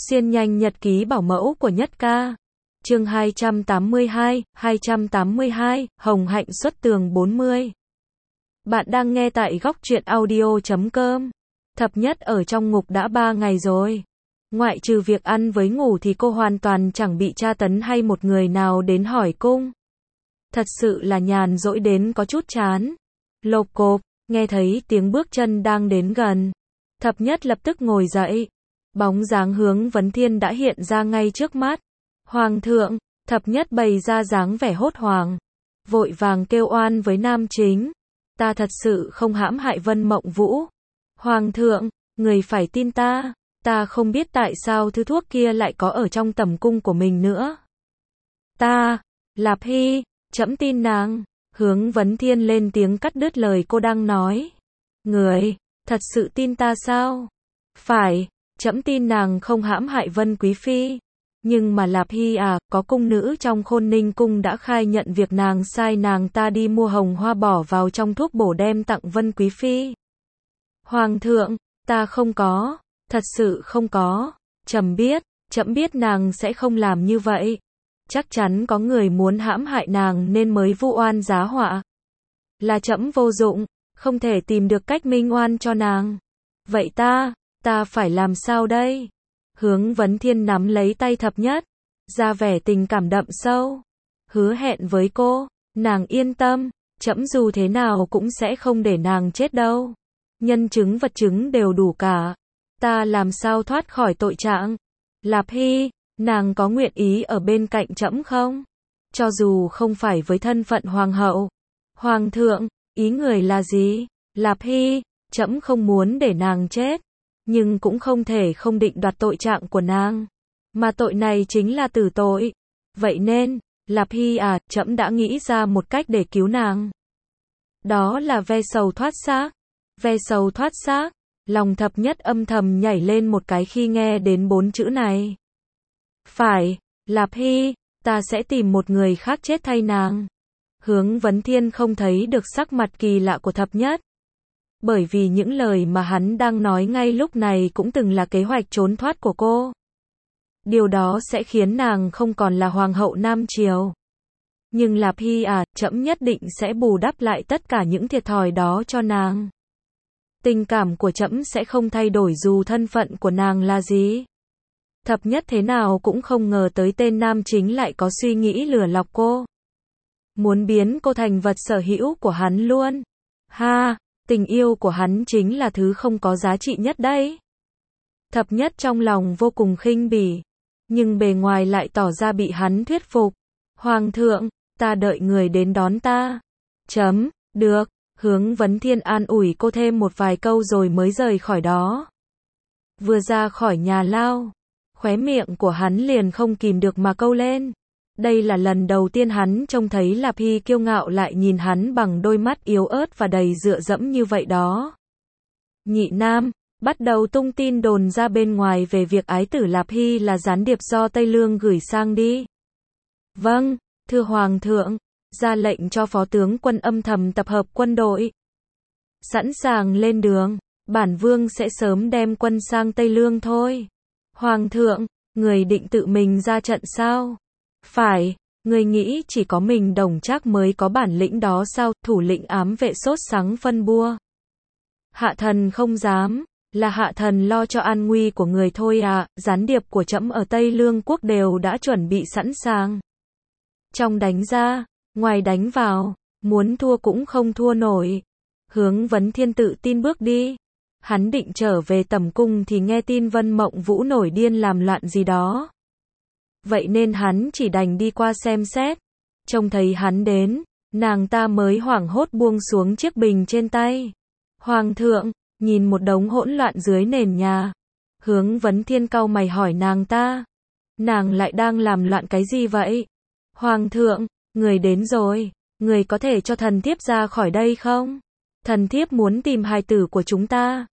Xuyên nhanh nhật ký bảo mẫu của Nhất Ca. Chương 282, Hồng Hạnh xuất tường 40. Bạn đang nghe tại góc truyện audio.com. Thập Nhất ở trong ngục đã 3 ngày rồi. Ngoại trừ việc ăn với ngủ thì cô hoàn toàn chẳng bị tra tấn hay một người nào đến hỏi cung. Thật sự là nhàn rỗi đến có chút chán. Lộp cộp, nghe thấy tiếng bước chân đang đến gần. Thập Nhất lập tức ngồi dậy. Bóng dáng Hướng Vấn Thiên đã hiện ra ngay trước mắt. Hoàng thượng, Thập Nhất bày ra dáng vẻ hốt hoảng. Vội vàng kêu oan với nam chính. Ta thật sự không hãm hại Vân Mộng Vũ. Hoàng thượng, người phải tin ta. Ta không biết tại sao thứ thuốc kia lại có ở trong tẩm cung của mình nữa. Lạp Hy, trẫm tin nàng. Hướng Vấn Thiên lên tiếng cắt đứt lời cô đang nói. Người, thật sự tin ta sao? Phải, trẫm tin nàng không hãm hại Vân Quý Phi. Nhưng mà Lạp Hy à, có cung nữ trong Khôn Ninh cung đã khai nhận việc nàng sai nàng ta đi mua hồng hoa bỏ vào trong thuốc bổ đem tặng Vân Quý Phi. Hoàng thượng, ta không có, thật sự không có. Trẫm biết nàng sẽ không làm như vậy. Chắc chắn có người muốn hãm hại nàng nên mới vu oan giá họa. Là trẫm vô dụng, không thể tìm được cách minh oan cho nàng. Vậy ta phải làm sao đây? Hướng Vấn Thiên nắm lấy tay Thập Nhất, ra vẻ tình cảm đậm sâu. Hứa hẹn với cô, nàng yên tâm, trẫm dù thế nào cũng sẽ không để nàng chết đâu. Nhân chứng vật chứng đều đủ cả. Ta làm sao thoát khỏi tội trạng? Lạp Hy, nàng có nguyện ý ở bên cạnh trẫm không? Cho dù không phải với thân phận hoàng hậu. Hoàng thượng, ý người là gì? Lạp Hy, trẫm không muốn để nàng chết. Nhưng cũng không thể không định đoạt tội trạng của nàng. Mà tội này chính là tử tội. Vậy nên, Lạp Hy à, trẫm đã nghĩ ra một cách để cứu nàng. Đó là ve sầu thoát xác. Ve sầu thoát xác. Lòng Thập Nhất âm thầm nhảy lên một cái khi nghe đến 4 chữ này. Phải, Lạp Hy, ta sẽ tìm một người khác chết thay nàng. Hướng Vấn Thiên không thấy được sắc mặt kỳ lạ của Thập Nhất. Bởi vì những lời mà hắn đang nói ngay lúc này cũng từng là kế hoạch trốn thoát của cô. Điều đó sẽ khiến nàng không còn là hoàng hậu Nam Triều. Nhưng Lạp Hy à, trẫm nhất định sẽ bù đắp lại tất cả những thiệt thòi đó cho nàng. Tình cảm của trẫm sẽ không thay đổi dù thân phận của nàng là gì. Thập Nhất thế nào cũng không ngờ tới tên nam chính lại có suy nghĩ lừa lọc cô. Muốn biến cô thành vật sở hữu của hắn luôn. Tình yêu của hắn chính là thứ không có giá trị nhất đấy. Thập Nhất trong lòng vô cùng khinh bỉ, nhưng bề ngoài lại tỏ ra bị hắn thuyết phục. Hoàng thượng, ta đợi người đến đón ta. Được, Hướng Vấn Thiên an ủi cô thêm một vài câu rồi mới rời khỏi đó. Vừa ra khỏi nhà lao, khóe miệng của hắn liền không kìm được mà câu lên. Đây là lần đầu tiên hắn trông thấy Lạp Hy kiêu ngạo lại nhìn hắn bằng đôi mắt yếu ớt và đầy dựa dẫm như vậy đó. Nhị Nam, bắt đầu tung tin đồn ra bên ngoài về việc ái tử Lạp Hy là gián điệp do Tây Lương gửi sang đi. Vâng, thưa Hoàng thượng, ra lệnh cho Phó tướng quân âm thầm tập hợp quân đội. Sẵn sàng lên đường, bản vương sẽ sớm đem quân sang Tây Lương thôi. Hoàng thượng, người định tự mình ra trận sao? Phải, người nghĩ chỉ có mình Đồng Trác mới có bản lĩnh đó sao? Thủ lĩnh ám vệ sốt sắng phân bua. Hạ thần không dám, là hạ thần lo cho an nguy của người thôi à, gián điệp của trẫm ở Tây Lương quốc đều đã chuẩn bị sẵn sàng. Trong đánh ra, ngoài đánh vào, muốn thua cũng không thua nổi. Hướng Vấn Thiên tự tin bước đi. Hắn định trở về tẩm cung thì nghe tin Vân Mộng Vũ nổi điên làm loạn gì đó. Vậy nên hắn chỉ đành đi qua xem xét. Trông thấy hắn đến, nàng ta mới hoảng hốt buông xuống chiếc bình trên tay. Hoàng thượng, nhìn một đống hỗn loạn dưới nền nhà. Hướng Vấn Thiên cau mày hỏi nàng ta. Nàng lại đang làm loạn cái gì vậy? Hoàng thượng, người đến rồi, người có thể cho thần thiếp ra khỏi đây không? Thần thiếp muốn tìm hài tử của chúng ta.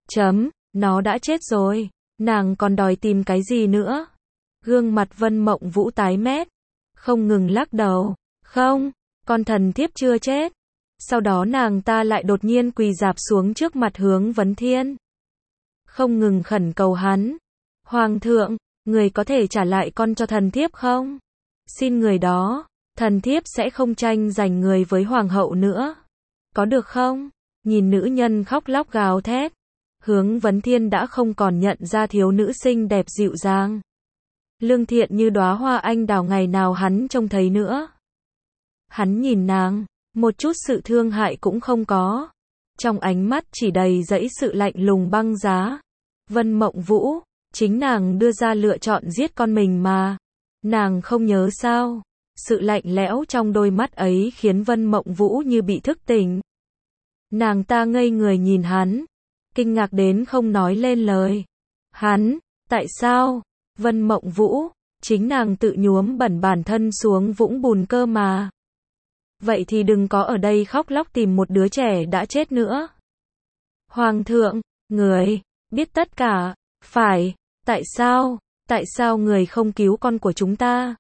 Nó đã chết rồi, nàng còn đòi tìm cái gì nữa? Gương mặt Vân Mộng Vũ tái mét, không ngừng lắc đầu. Không, con thần thiếp chưa chết. Sau đó nàng ta lại đột nhiên quỳ rạp xuống trước mặt Hướng Vấn Thiên. Không ngừng khẩn cầu hắn. Hoàng thượng, người có thể trả lại con cho thần thiếp không? Xin người đó, thần thiếp sẽ không tranh giành người với hoàng hậu nữa. Có được không? Nhìn nữ nhân khóc lóc gào thét, Hướng Vấn Thiên đã không còn nhận ra thiếu nữ xinh đẹp dịu dàng, lương thiện như đóa hoa anh đào ngày nào hắn trông thấy nữa. Hắn nhìn nàng, một chút sự thương hại cũng không có. Trong ánh mắt chỉ đầy dẫy sự lạnh lùng băng giá. Vân Mộng Vũ, chính nàng đưa ra lựa chọn giết con mình mà. Nàng không nhớ sao? Sự lạnh lẽo trong đôi mắt ấy khiến Vân Mộng Vũ như bị thức tỉnh. Nàng ta ngây người nhìn hắn, kinh ngạc đến không nói lên lời. Hắn, tại sao? Vân Mộng Vũ, chính nàng tự nhuốm bẩn bản thân xuống vũng bùn cơ mà. Vậy thì đừng có ở đây khóc lóc tìm một đứa trẻ đã chết nữa. Hoàng thượng, người biết tất cả, phải, tại sao người không cứu con của chúng ta?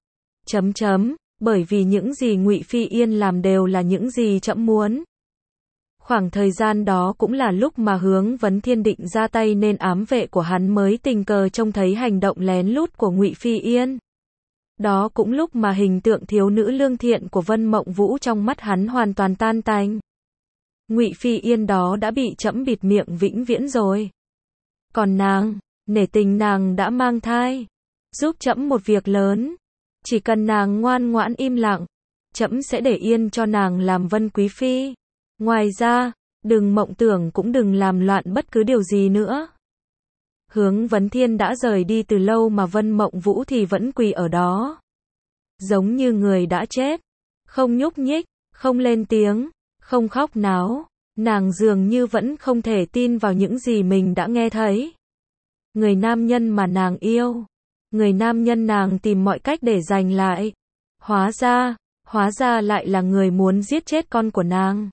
Bởi vì những gì Ngụy Phi Yên làm đều là những gì trẫm muốn. Khoảng thời gian đó cũng là lúc mà Hướng Vấn Thiên định ra tay nên ám vệ của hắn mới tình cờ trông thấy hành động lén lút của Ngụy Phi Yên. Đó cũng lúc mà hình tượng thiếu nữ lương thiện của Vân Mộng Vũ trong mắt hắn hoàn toàn tan tành. Ngụy Phi Yên đó đã bị trẫm bịt miệng vĩnh viễn rồi. Còn nàng, nể tình nàng đã mang thai, giúp trẫm một việc lớn. Chỉ cần nàng ngoan ngoãn im lặng, trẫm sẽ để yên cho nàng làm Vân Quý Phi. Ngoài ra, đừng mộng tưởng cũng đừng làm loạn bất cứ điều gì nữa. Hướng Vấn Thiên đã rời đi từ lâu mà Vân Mộng Vũ thì vẫn quỳ ở đó. Giống như người đã chết. Không nhúc nhích, không lên tiếng, không khóc náo. Nàng dường như vẫn không thể tin vào những gì mình đã nghe thấy. Người nam nhân mà nàng yêu. Người nam nhân nàng tìm mọi cách để giành lại. Hóa ra lại là người muốn giết chết con của nàng.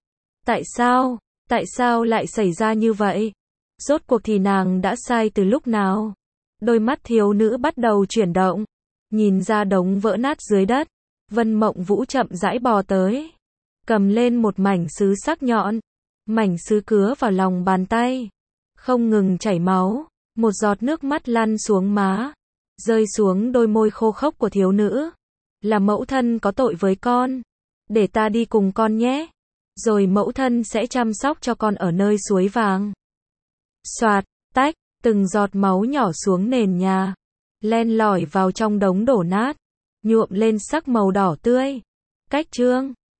Tại sao lại xảy ra như vậy? Rốt cuộc thì nàng đã sai từ lúc nào? Đôi mắt thiếu nữ bắt đầu chuyển động, nhìn ra đống vỡ nát dưới đất. Vân Mộng Vũ chậm rãi bò tới, cầm lên một mảnh sứ sắc nhọn. Mảnh sứ cứa vào lòng bàn tay, không ngừng chảy máu. Một giọt nước mắt lăn xuống má, rơi xuống đôi môi khô khốc của thiếu nữ. Là mẫu thân có tội với con. Để ta đi cùng con nhé. Rồi mẫu thân sẽ chăm sóc cho con ở nơi suối vàng. Soạt, tách, từng giọt máu nhỏ xuống nền nhà, len lỏi vào trong đống đổ nát, nhuộm lên sắc màu đỏ tươi. Cách chương